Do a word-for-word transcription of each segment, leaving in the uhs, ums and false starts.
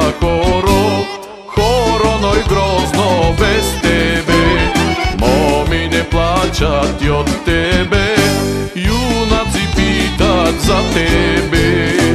horo, horo noj grozno bez tebe. Momi ne plaćati od tebe, junaci pitat za tebe.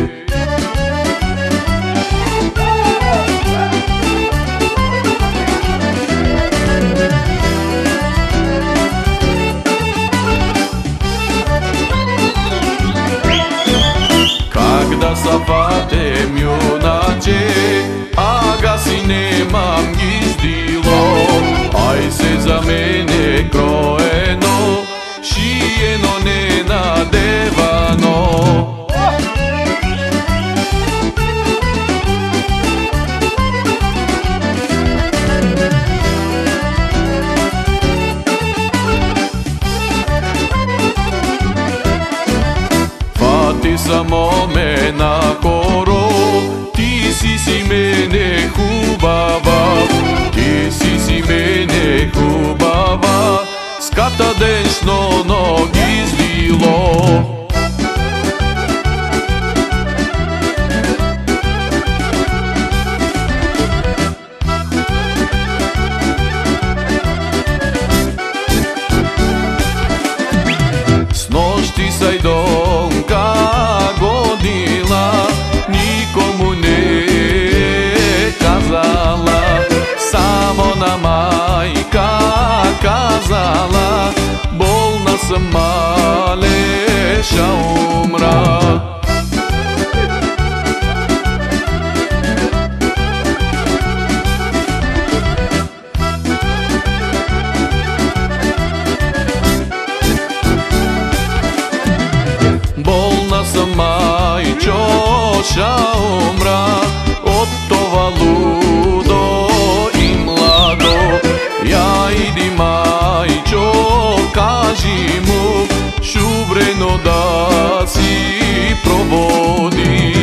Kada zapatem junače, a ga si nemam gizdilo, aj se za mene krojeno, šijeno nenadevano. Ti samo me na koro, ti si si mene hubava, ti si si mene hubava, skata dešno nog izlilo. Snošti saj donka godila, nikomu ne kazala, samo na majka kazala, bolna sam maleša umra. Bolna sam majčoša umra, od tova ludo i mlado. Ja idi majčo, kaži mu, šubreno da si provodi.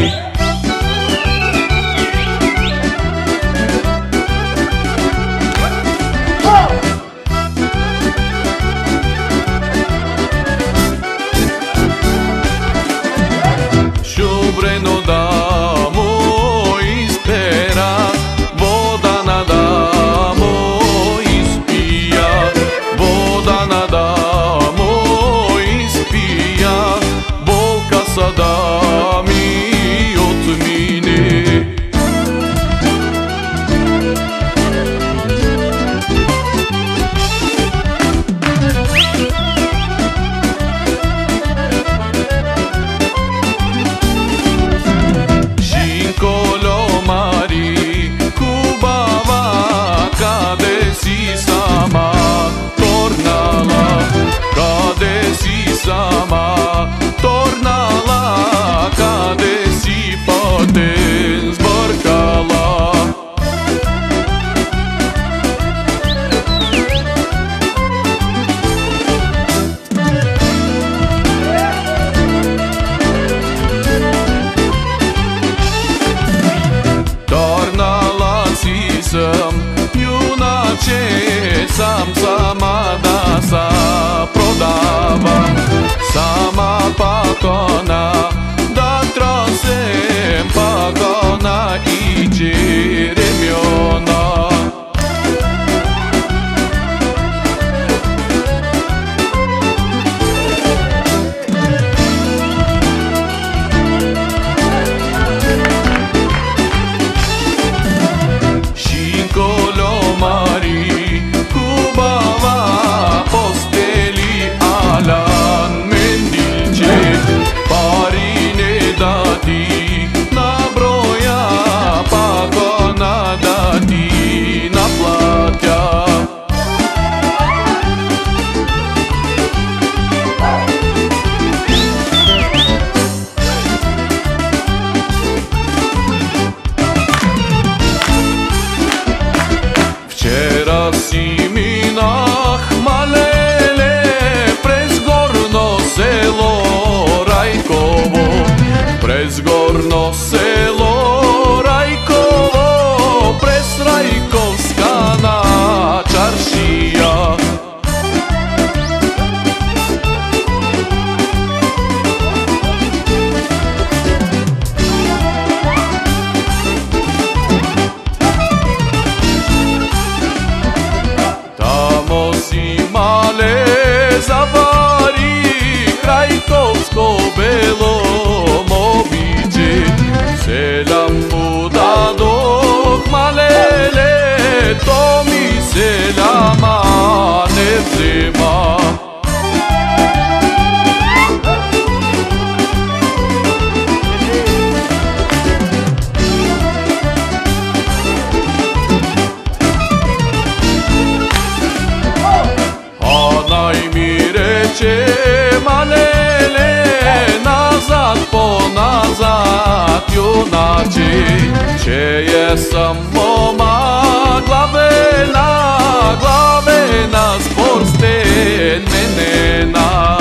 Šubreno damo ispera, voda na damo ispija, voda na damo ispija, bolka sada mi otmine. Kolomari kubava, kade si sama tornala, kade si sama tornala, kade si poten zborkala. Tornala si sam, junače, sam sama da sa prodavam, sama pakona, da trosem pakona iđe remjona. Kolomari kubava, posteli alan mendilče, pari ne dati na broja, pakona dati na platja. Včera si mi nahmalele prezgorno selo Rajkovo, prezgorno selo Rajkovo, prez Rajkovska na čaršija. samo ma glave na glave na sporste nenena.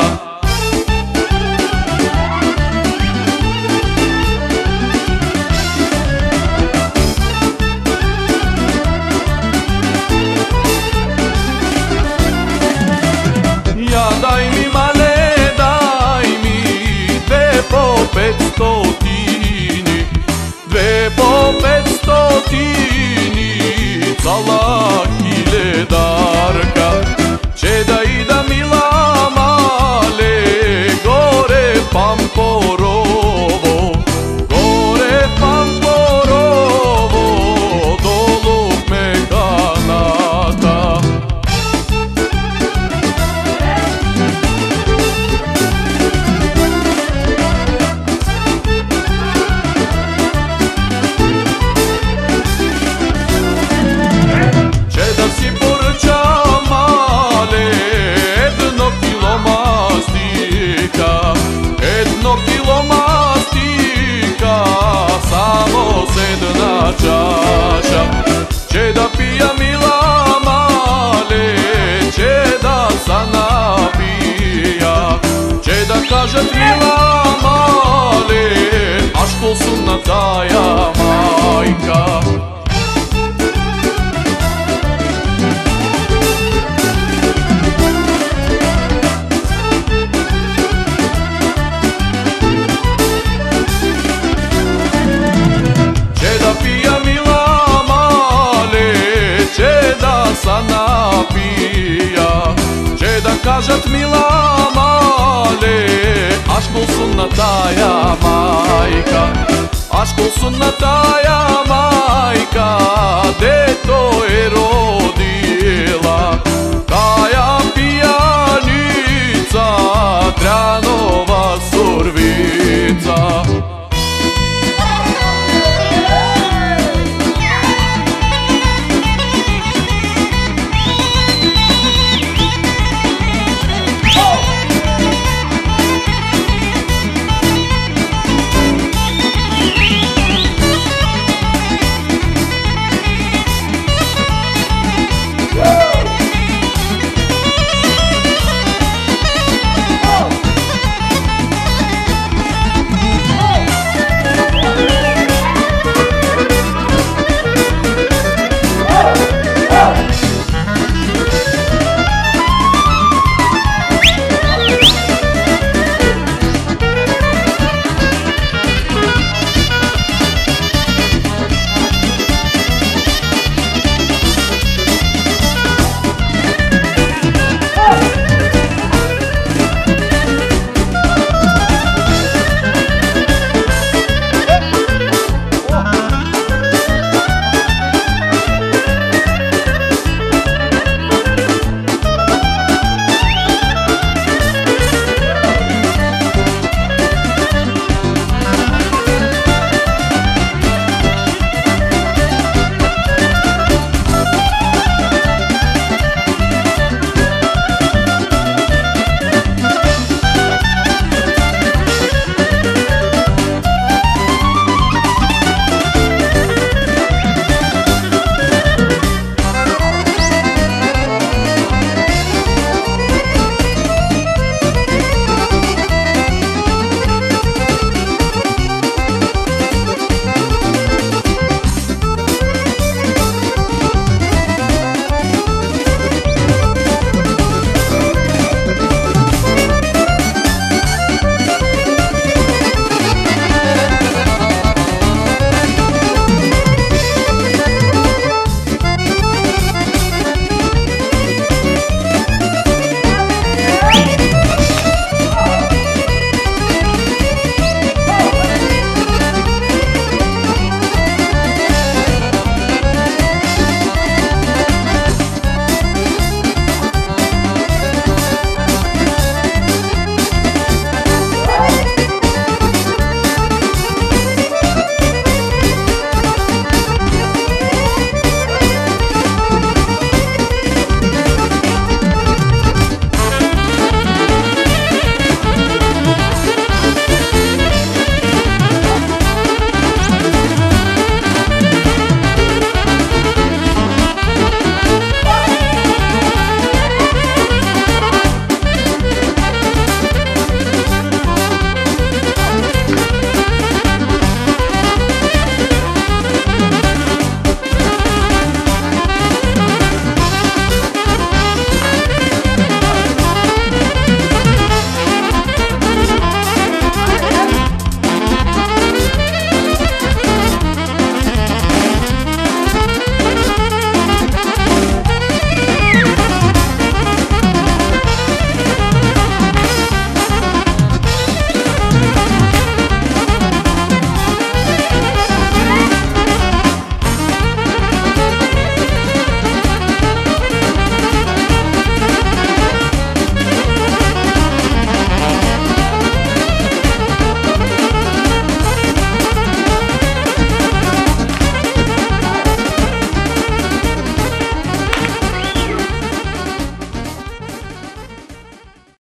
Ja daj mi male, daj mi dve po petstotini, dve po petstotini, cala hiledarka. Če da ida mila male, gore Pamporovo, gore Pamporovo, dolu Mekanata. Si porča male, jedno kilo mastika, jedno kilo mastika, samo sedna čaša. Če da pija mila male, če da sa napija, če da kažet mila male, a škol su na taja majka. Sa napija, če da kažat mila male, a škol su na taja majka, a škol su na taja majka.